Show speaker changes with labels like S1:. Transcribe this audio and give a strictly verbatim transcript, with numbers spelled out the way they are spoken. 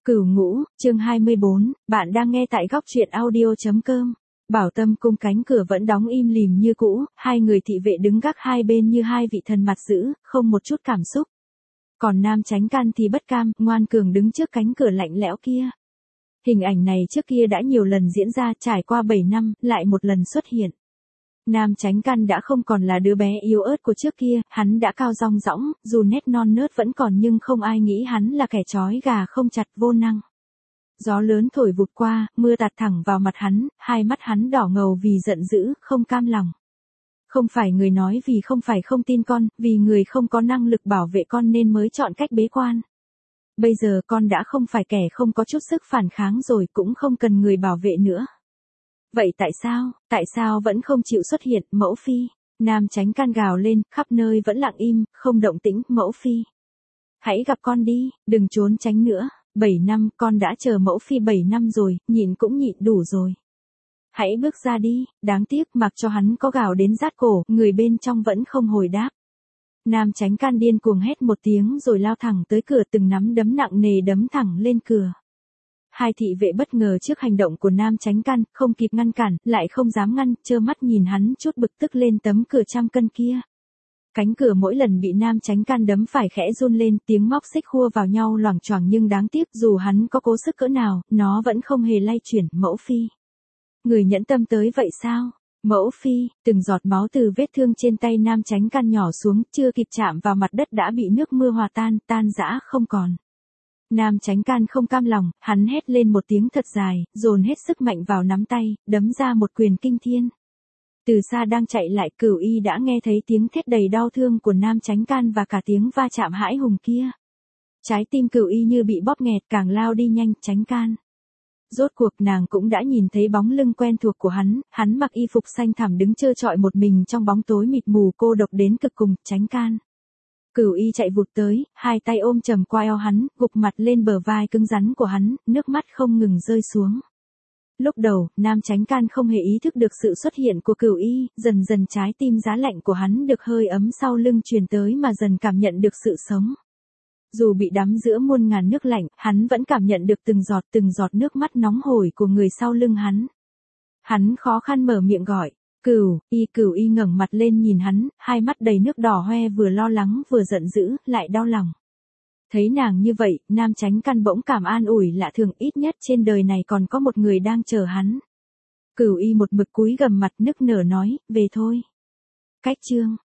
S1: Cửu Ngũ, chương hai mươi bốn, bạn đang nghe tại góc truyện audio chấm com. Bảo Tâm cung cánh cửa vẫn đóng im lìm như cũ, hai người thị vệ đứng gác hai bên như hai vị thần mặt dữ, không một chút cảm xúc. Còn Nam Chánh Can thì bất cam, ngoan cường đứng trước cánh cửa lạnh lẽo kia. Hình ảnh này trước kia đã nhiều lần diễn ra, trải qua bảy năm, lại một lần xuất hiện. Nam Chánh Căn đã không còn là đứa bé yếu ớt của trước kia, hắn đã cao rong rõng, dù nét non nớt vẫn còn nhưng không ai nghĩ hắn là kẻ trói gà không chặt vô năng. Gió lớn thổi vụt qua, mưa tạt thẳng vào mặt hắn, hai mắt hắn đỏ ngầu vì giận dữ, không cam lòng. Không phải người nói vì không phải không tin con, vì người không có năng lực bảo vệ con nên mới chọn cách bế quan. Bây giờ con đã không phải kẻ không có chút sức phản kháng rồi, cũng không cần người bảo vệ nữa. Vậy tại sao, tại sao vẫn không chịu xuất hiện, mẫu phi? Nam Chánh Can gào lên, khắp nơi vẫn lặng im, không động tĩnh, mẫu phi. Hãy gặp con đi, đừng trốn tránh nữa, bảy năm, con đã chờ mẫu phi bảy năm rồi, nhịn cũng nhịn đủ rồi. Hãy bước ra đi, đáng tiếc mặc cho hắn có gào đến rát cổ, người bên trong vẫn không hồi đáp. Nam Chánh Can điên cuồng hét một tiếng rồi lao thẳng tới cửa, từng nắm đấm nặng nề đấm thẳng lên cửa. Hai thị vệ bất ngờ trước hành động của Nam Chánh Can, không kịp ngăn cản, lại không dám ngăn, trơ mắt nhìn hắn chút bực tức lên tấm cửa trăm cân kia. Cánh cửa mỗi lần bị Nam Chánh Can đấm phải khẽ run lên, tiếng móc xích khua vào nhau loảng choảng, nhưng đáng tiếc dù hắn có cố sức cỡ nào, nó vẫn không hề lay chuyển. Mẫu phi, người nhẫn tâm tới vậy sao? Mẫu phi, từng giọt máu từ vết thương trên tay Nam Chánh Can nhỏ xuống, chưa kịp chạm vào mặt đất đã bị nước mưa hòa tan, tan rã không còn. Nam Chánh Can không cam lòng, hắn hét lên một tiếng thật dài, dồn hết sức mạnh vào nắm tay, đấm ra một quyền kinh thiên. Từ xa đang chạy lại, Cửu Y đã nghe thấy tiếng thét đầy đau thương của Nam Chánh Can và cả tiếng va chạm hãi hùng kia. Trái tim Cửu Y như bị bóp nghẹt, càng lao đi nhanh. Chánh Can. Rốt cuộc nàng cũng đã nhìn thấy bóng lưng quen thuộc của hắn, hắn mặc y phục xanh thẳm đứng trơ trọi một mình trong bóng tối mịt mù cô độc đến cực cùng. Chánh Can. Cửu Y chạy vụt tới, hai tay ôm chầm qua eo hắn, gục mặt lên bờ vai cứng rắn của hắn, nước mắt không ngừng rơi xuống. Lúc đầu, Nam Chánh Can không hề ý thức được sự xuất hiện của Cửu Y, dần dần trái tim giá lạnh của hắn được hơi ấm sau lưng truyền tới mà dần cảm nhận được sự sống. Dù bị đắm giữa muôn ngàn nước lạnh, hắn vẫn cảm nhận được từng giọt từng giọt nước mắt nóng hổi của người sau lưng hắn. Hắn khó khăn mở miệng gọi. Cửu Y. Cửu Y ngẩng mặt lên nhìn hắn, hai mắt đầy nước đỏ hoe, vừa lo lắng vừa giận dữ, lại đau lòng. Thấy nàng như vậy, Nam Chánh Can bỗng cảm an ủi lạ thường, ít nhất trên đời này còn có một người đang chờ hắn. Cửu Y một mực cúi gằm mặt nức nở nói, về thôi. Cách chương.